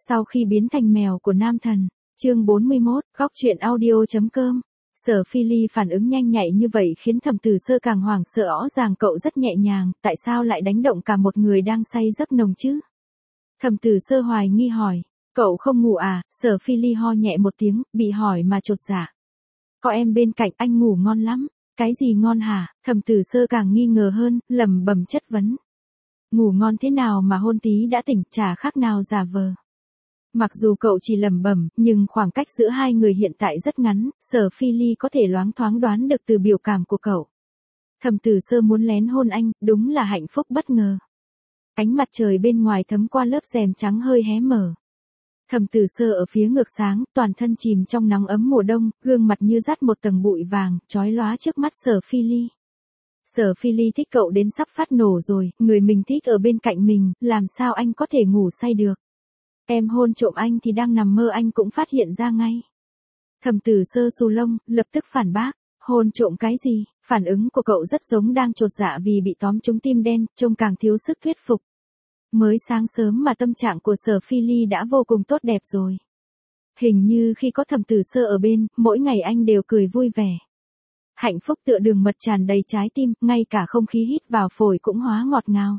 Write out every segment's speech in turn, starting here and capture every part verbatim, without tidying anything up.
Sau khi biến thành mèo của nam thần, chương bốn mươi mốt, góc truyện audio.com. Sở Phi Ly phản ứng nhanh nhạy như vậy khiến Thẩm Tử Sơ càng hoảng sợ. Rõ ràng cậu rất nhẹ nhàng, tại sao lại đánh động cả một người đang say giấc nồng chứ? Thẩm Tử Sơ hoài nghi hỏi, cậu không ngủ à? Sở Phi Ly ho nhẹ một tiếng, bị hỏi mà chột dạ. Có em bên cạnh anh ngủ ngon lắm. Cái gì ngon hả? Thẩm Tử Sơ càng nghi ngờ hơn, lẩm bẩm chất vấn. Ngủ ngon thế nào mà hôn tí đã tỉnh, chả khác nào giả vờ. Mặc dù cậu chỉ lẩm bẩm, nhưng khoảng cách giữa hai người hiện tại rất ngắn, Sở Phi Ly có thể loáng thoáng đoán được từ biểu cảm của cậu. Thẩm Tử Sơ muốn lén hôn anh, đúng là hạnh phúc bất ngờ. Ánh mặt trời bên ngoài thấm qua lớp rèm trắng hơi hé mở. Thẩm Tử Sơ ở phía ngược sáng, toàn thân chìm trong nắng ấm mùa đông, gương mặt như dắt một tầng bụi vàng, chói lóa trước mắt Sở Phi Ly. Sở Phi Ly thích cậu đến sắp phát nổ rồi, người mình thích ở bên cạnh mình, làm sao anh có thể ngủ say được? Em hôn trộm anh thì đang nằm mơ anh cũng phát hiện ra ngay. Thẩm Tử Sơ xù lông, lập tức phản bác, hôn trộm cái gì? Phản ứng của cậu rất giống đang chột dạ vì bị tóm trúng tim đen, trông càng thiếu sức thuyết phục. Mới sáng sớm mà tâm trạng của Sở Phi Ly đã vô cùng tốt đẹp rồi. Hình như khi có Thẩm Tử Sơ ở bên, mỗi ngày anh đều cười vui vẻ. Hạnh phúc tựa đường mật tràn đầy trái tim, ngay cả không khí hít vào phổi cũng hóa ngọt ngào.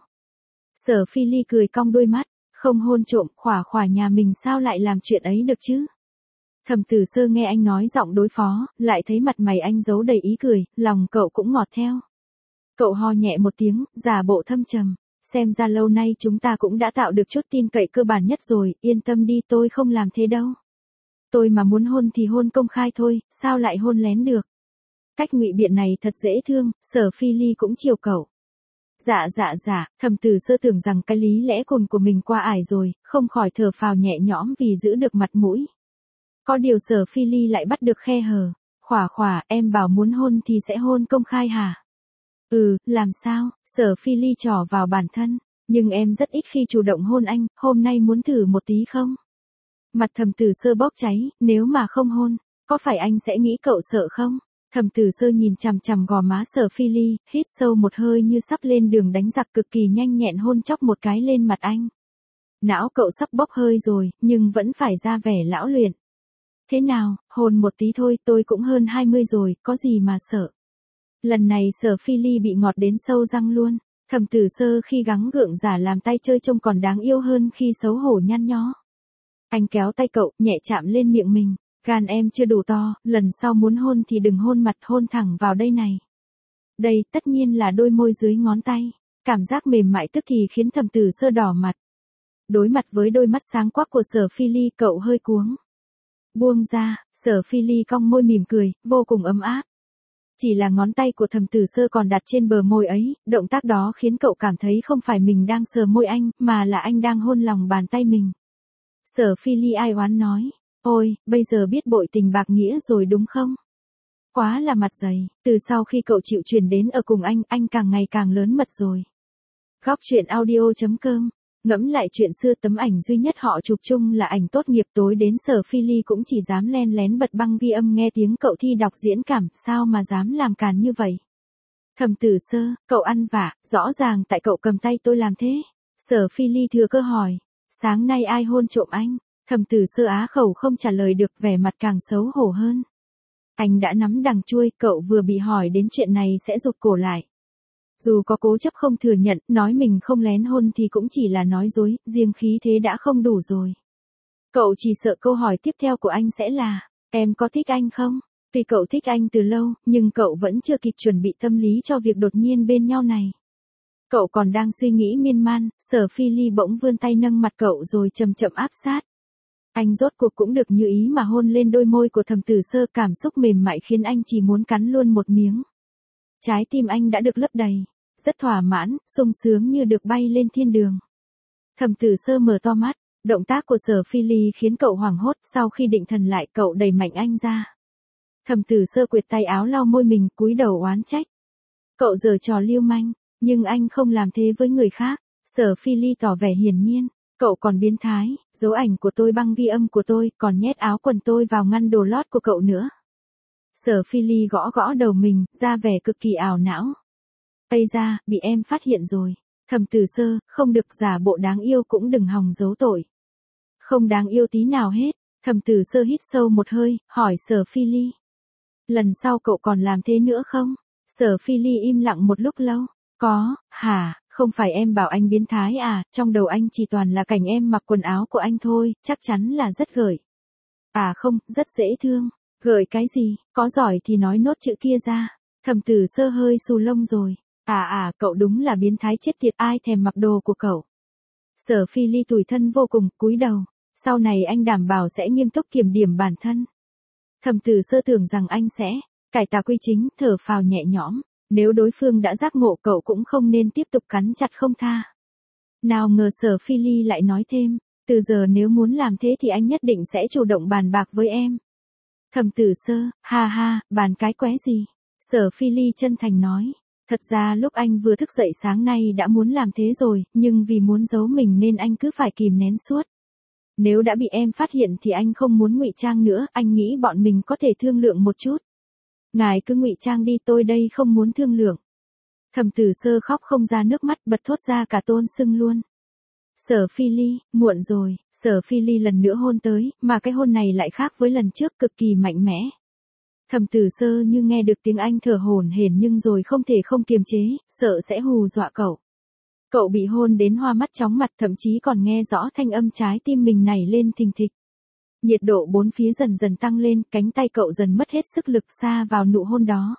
Sở Phi Ly cười cong đôi mắt, không hôn trộm, khỏa khỏa nhà mình sao lại làm chuyện ấy được chứ? Thẩm Tử Sơ nghe anh nói giọng đối phó, lại thấy mặt mày anh giấu đầy ý cười, lòng cậu cũng ngọt theo. Cậu ho nhẹ một tiếng, giả bộ thâm trầm, xem ra lâu nay chúng ta cũng đã tạo được chút tin cậy cơ bản nhất rồi, yên tâm đi, tôi không làm thế đâu. Tôi mà muốn hôn thì hôn công khai thôi, sao lại hôn lén được? Cách ngụy biện này thật dễ thương, Sở Phi Ly cũng chiều cậu. Dạ dạ dạ, Thẩm Tử Sơ tưởng rằng cái lý lẽ cồn của mình qua ải rồi, không khỏi thở phào nhẹ nhõm vì giữ được mặt mũi. Có điều Sở Phi Ly lại bắt được khe hở, khỏa khỏa, em bảo muốn hôn thì sẽ hôn công khai hả? Ừ, làm sao? Sở Phi Ly trỏ vào bản thân, nhưng em rất ít khi chủ động hôn anh, hôm nay muốn thử một tí không? Mặt Thẩm Tử Sơ bóp cháy, nếu mà không hôn, có phải anh sẽ nghĩ cậu sợ không? Thẩm Tử Sơ nhìn chằm chằm gò má Sở Phi Ly, hít sâu một hơi như sắp lên đường đánh giặc, cực kỳ nhanh nhẹn hôn chóc một cái lên mặt anh. Não cậu sắp bốc hơi rồi, nhưng vẫn phải ra vẻ lão luyện. Thế nào, hôn một tí thôi, tôi cũng hơn hai mươi rồi, có gì mà sợ. Lần này Sở Phi Ly bị ngọt đến sâu răng luôn. Thẩm Tử Sơ khi gắng gượng giả làm tay chơi trông còn đáng yêu hơn khi xấu hổ nhăn nhó. Anh kéo tay cậu, nhẹ chạm lên miệng mình. Gan em chưa đủ to, lần sau muốn hôn thì đừng hôn mặt, hôn thẳng vào đây này. Đây, tất nhiên là đôi môi dưới ngón tay. Cảm giác mềm mại tức thì khiến Thẩm Tử Sơ đỏ mặt. Đối mặt với đôi mắt sáng quắc của Sở Phi Ly, cậu hơi cuống. Buông ra, Sở Phi Ly cong môi mỉm cười, vô cùng ấm áp. Chỉ là ngón tay của Thẩm Tử Sơ còn đặt trên bờ môi ấy, động tác đó khiến cậu cảm thấy không phải mình đang sờ môi anh, mà là anh đang hôn lòng bàn tay mình. Sở Phi Ly ai oán nói. Ôi, bây giờ biết bội tình bạc nghĩa rồi đúng không? Quá là mặt dày, từ sau khi cậu chịu chuyển đến ở cùng anh, anh càng ngày càng lớn mật rồi. Góc truyện audio.com. Ngẫm lại chuyện xưa, tấm ảnh duy nhất họ chụp chung là ảnh tốt nghiệp, tối đến Sở Phi Ly cũng chỉ dám len lén bật băng ghi âm nghe tiếng cậu thi đọc diễn cảm, sao mà dám làm càn như vậy? Thẩm Tử Sơ, cậu ăn vạ, rõ ràng tại cậu cầm tay tôi làm thế. Sở Phi Ly thừa cơ hỏi, sáng nay ai hôn trộm anh? Thẩm Tử Sơ á khẩu không trả lời được, vẻ mặt càng xấu hổ hơn. Anh đã nắm đằng chui, cậu vừa bị hỏi đến chuyện này sẽ rụt cổ lại. Dù có cố chấp không thừa nhận, nói mình không lén hôn thì cũng chỉ là nói dối, riêng khí thế đã không đủ rồi. Cậu chỉ sợ câu hỏi tiếp theo của anh sẽ là, em có thích anh không? Vì cậu thích anh từ lâu, nhưng cậu vẫn chưa kịp chuẩn bị tâm lý cho việc đột nhiên bên nhau này. Cậu còn đang suy nghĩ miên man, Sở Phi Ly bỗng vươn tay nâng mặt cậu rồi chậm chậm áp sát. Anh rốt cuộc cũng được như ý mà hôn lên đôi môi của Thẩm Tử Sơ, cảm xúc mềm mại khiến anh chỉ muốn cắn luôn một miếng. Trái tim anh đã được lấp đầy, rất thỏa mãn, sung sướng như được bay lên thiên đường. Thẩm Tử Sơ mở to mắt, động tác của Sở Phi Ly khiến cậu hoảng hốt, sau khi định thần lại cậu đẩy mạnh anh ra. Thẩm Tử Sơ quệt tay áo lau môi mình, cúi đầu oán trách. Cậu giở trò lưu manh, nhưng anh không làm thế với người khác. Sở Phi Ly tỏ vẻ hiển nhiên. Cậu còn biến thái, giấu ảnh của tôi, băng ghi âm của tôi, còn nhét áo quần tôi vào ngăn đồ lót của cậu nữa. Sở Phi Ly gõ gõ đầu mình, ra vẻ cực kỳ ảo não. Ây da, bị em phát hiện rồi. Thẩm Tử Sơ, không được giả bộ đáng yêu cũng đừng hòng giấu tội. Không đáng yêu tí nào hết. Thẩm Tử Sơ hít sâu một hơi, hỏi Sở Phi Ly. Lần sau cậu còn làm thế nữa không? Sở Phi Ly im lặng một lúc lâu. Có, hả, không phải em bảo anh biến thái à, trong đầu anh chỉ toàn là cảnh em mặc quần áo của anh thôi, chắc chắn là rất gợi. À không, rất dễ thương. Gợi cái gì, có giỏi thì nói nốt chữ kia ra. Thẩm Tử Sơ hơi xù lông rồi. À à, cậu đúng là biến thái chết tiệt, ai thèm mặc đồ của cậu. Sở Phi Ly tủi thân vô cùng, cúi đầu. Sau này anh đảm bảo sẽ nghiêm túc kiểm điểm bản thân. Thẩm Tử Sơ tưởng rằng anh sẽ cải tà quy chính, thở phào nhẹ nhõm. Nếu đối phương đã giác ngộ cậu cũng không nên tiếp tục cắn chặt không tha. Nào ngờ Sở Phi Ly lại nói thêm, từ giờ nếu muốn làm thế thì anh nhất định sẽ chủ động bàn bạc với em. Thẩm Tử Sơ, ha ha, bàn cái quái gì? Sở Phi Ly chân thành nói, thật ra lúc anh vừa thức dậy sáng nay đã muốn làm thế rồi, nhưng vì muốn giấu mình nên anh cứ phải kìm nén suốt. Nếu đã bị em phát hiện thì anh không muốn ngụy trang nữa, anh nghĩ bọn mình có thể thương lượng một chút. Ngài cứ ngụy trang đi, tôi đây không muốn thương lượng. Thẩm Tử Sơ khóc không ra nước mắt, bật thốt ra cả tôn sưng luôn. Sở Phi Ly, muộn rồi. Sở Phi Ly lần nữa hôn tới, mà cái hôn này lại khác với lần trước, cực kỳ mạnh mẽ. Thẩm Tử Sơ như nghe được tiếng anh thở hổn hển nhưng rồi không thể không kiềm chế, sợ sẽ hù dọa cậu. Cậu bị hôn đến hoa mắt chóng mặt, thậm chí còn nghe rõ thanh âm trái tim mình nảy lên thình thịch. Nhiệt độ bốn phía dần dần tăng lên, cánh tay cậu dần mất hết sức lực sa vào nụ hôn đó.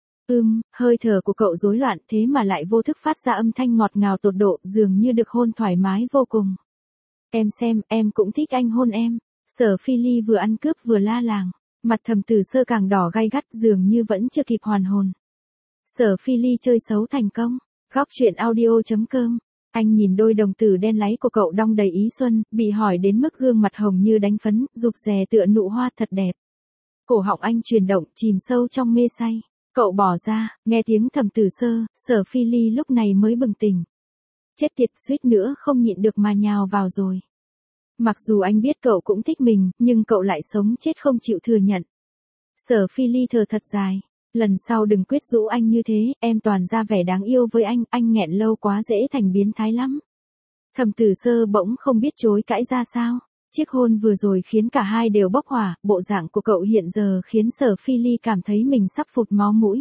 Ưm, hơi thở của cậu rối loạn thế mà lại vô thức phát ra âm thanh ngọt ngào tột độ, dường như được hôn thoải mái vô cùng. Em xem, em cũng thích anh hôn em. Sở Phi Ly vừa ăn cướp vừa la làng. Mặt Thẩm Tử Sơ càng đỏ gay gắt, dường như vẫn chưa kịp hoàn hồn. Sở Phi Ly chơi xấu thành công. Góc truyện audio chấm com. Anh nhìn đôi đồng tử đen láy của cậu đong đầy ý xuân, bị hỏi đến mức gương mặt hồng như đánh phấn, rụp rè tựa nụ hoa thật đẹp. Cổ họng anh chuyển động, chìm sâu trong mê say. Cậu bỏ ra, nghe tiếng Thẩm Tử Sơ, Sở Phi Ly lúc này mới bừng tỉnh. Chết tiệt, suýt nữa không nhịn được mà nhào vào rồi. Mặc dù anh biết cậu cũng thích mình, nhưng cậu lại sống chết không chịu thừa nhận. Sở Phi Ly thở thật dài. Lần sau đừng quyết rũ anh như thế, em toàn ra vẻ đáng yêu với anh, anh nghẹn lâu quá dễ thành biến thái lắm. Thẩm Tử Sơ bỗng không biết chối cãi ra sao. Chiếc hôn vừa rồi khiến cả hai đều bốc hỏa, bộ dạng của cậu hiện giờ khiến Sở Phi Ly cảm thấy mình sắp phụt máu mũi.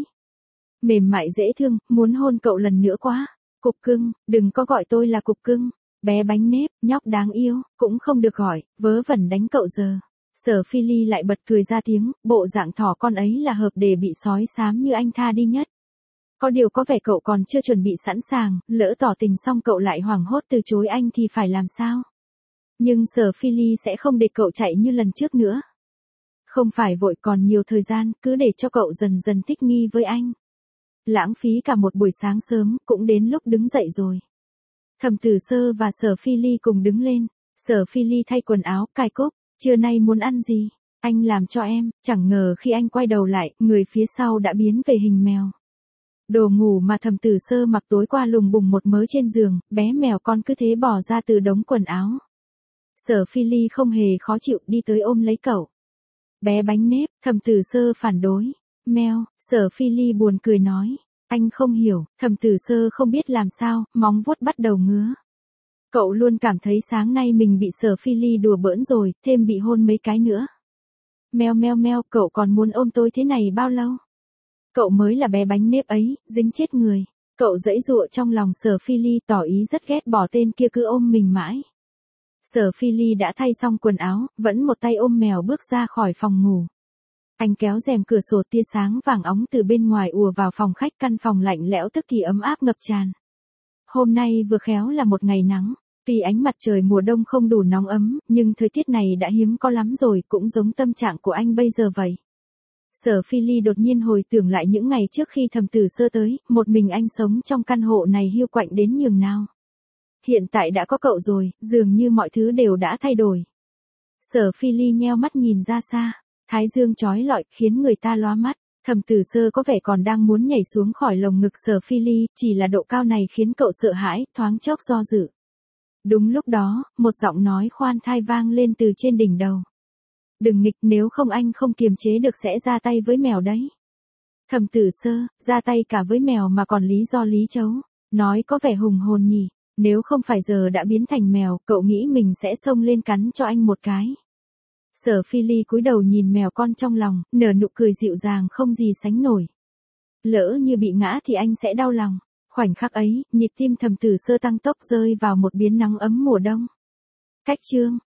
Mềm mại dễ thương, muốn hôn cậu lần nữa quá. Cục cưng, đừng có gọi tôi là cục cưng. Bé bánh nếp, nhóc đáng yêu, cũng không được gọi, vớ vẩn đánh cậu giờ. Sở Phi Ly lại bật cười ra tiếng, bộ dạng thỏ con ấy là hợp để bị sói xám như anh tha đi nhất. Có điều có vẻ cậu còn chưa chuẩn bị sẵn sàng, lỡ tỏ tình xong cậu lại hoảng hốt từ chối anh thì phải làm sao? Nhưng Sở Phi Ly sẽ không để cậu chạy như lần trước nữa. Không phải vội, còn nhiều thời gian, cứ để cho cậu dần dần thích nghi với anh. Lãng phí cả một buổi sáng sớm, cũng đến lúc đứng dậy rồi. Thẩm Tử Sơ và Sở Phi Ly cùng đứng lên. Sở Phi Ly thay quần áo, cài cúc. Trưa nay muốn ăn gì? Anh làm cho em. Chẳng ngờ khi anh quay đầu lại, người phía sau đã biến về hình mèo. Đồ ngủ mà Thẩm Tử Sơ mặc tối qua lùng bùng một mớ trên giường, bé mèo con cứ thế bò ra từ đống quần áo. Sở Phi Ly không hề khó chịu, đi tới ôm lấy cậu. Bé bánh nếp, Thẩm Tử Sơ phản đối. Mèo, Sở Phi Ly buồn cười nói. Anh không hiểu, Thẩm Tử Sơ không biết làm sao, móng vuốt bắt đầu ngứa. Cậu luôn cảm thấy sáng nay mình bị Sở Phi Ly đùa bỡn rồi, thêm bị hôn mấy cái nữa. Meo meo meo, cậu còn muốn ôm tôi thế này bao lâu? Cậu mới là bé bánh nếp ấy, dính chết người. Cậu giãy giụa trong lòng Sở Phi Ly, tỏ ý rất ghét bỏ tên kia cứ ôm mình mãi. Sở Phi Ly đã thay xong quần áo, vẫn một tay ôm mèo bước ra khỏi phòng ngủ. Anh kéo rèm cửa sổ, tia sáng vàng óng từ bên ngoài ùa vào phòng khách, căn phòng lạnh lẽo tức thì ấm áp ngập tràn. Hôm nay vừa khéo là một ngày nắng, tuy ánh mặt trời mùa đông không đủ nóng ấm, nhưng thời tiết này đã hiếm có lắm rồi, cũng giống tâm trạng của anh bây giờ vậy. Sở Phi Ly đột nhiên hồi tưởng lại những ngày trước khi Thẩm Tử Sơ tới, một mình anh sống trong căn hộ này hiu quạnh đến nhường nào. Hiện tại đã có cậu rồi, dường như mọi thứ đều đã thay đổi. Sở Phi Ly nheo mắt nhìn ra xa, thái dương chói lọi khiến người ta lóa mắt. Thẩm Tử Sơ có vẻ còn đang muốn nhảy xuống khỏi lồng ngực Sở Phi Ly, chỉ là độ cao này khiến cậu sợ hãi, thoáng chốc do dự. Đúng lúc đó, một giọng nói khoan thai vang lên từ trên đỉnh đầu. Đừng nghịch, nếu không anh không kiềm chế được sẽ ra tay với mèo đấy. Thẩm Tử Sơ, ra tay cả với mèo mà còn lý do lý chấu, nói có vẻ hùng hồn nhỉ. Nếu không phải giờ đã biến thành mèo, cậu nghĩ mình sẽ xông lên cắn cho anh một cái. Sở Phi Ly cúi đầu nhìn mèo con trong lòng, nở nụ cười dịu dàng không gì sánh nổi. Lỡ như bị ngã thì anh sẽ đau lòng. Khoảnh khắc ấy, nhịp tim Thẩm Tử Sơ tăng tốc rơi vào một biến nắng ấm mùa đông. Cách chương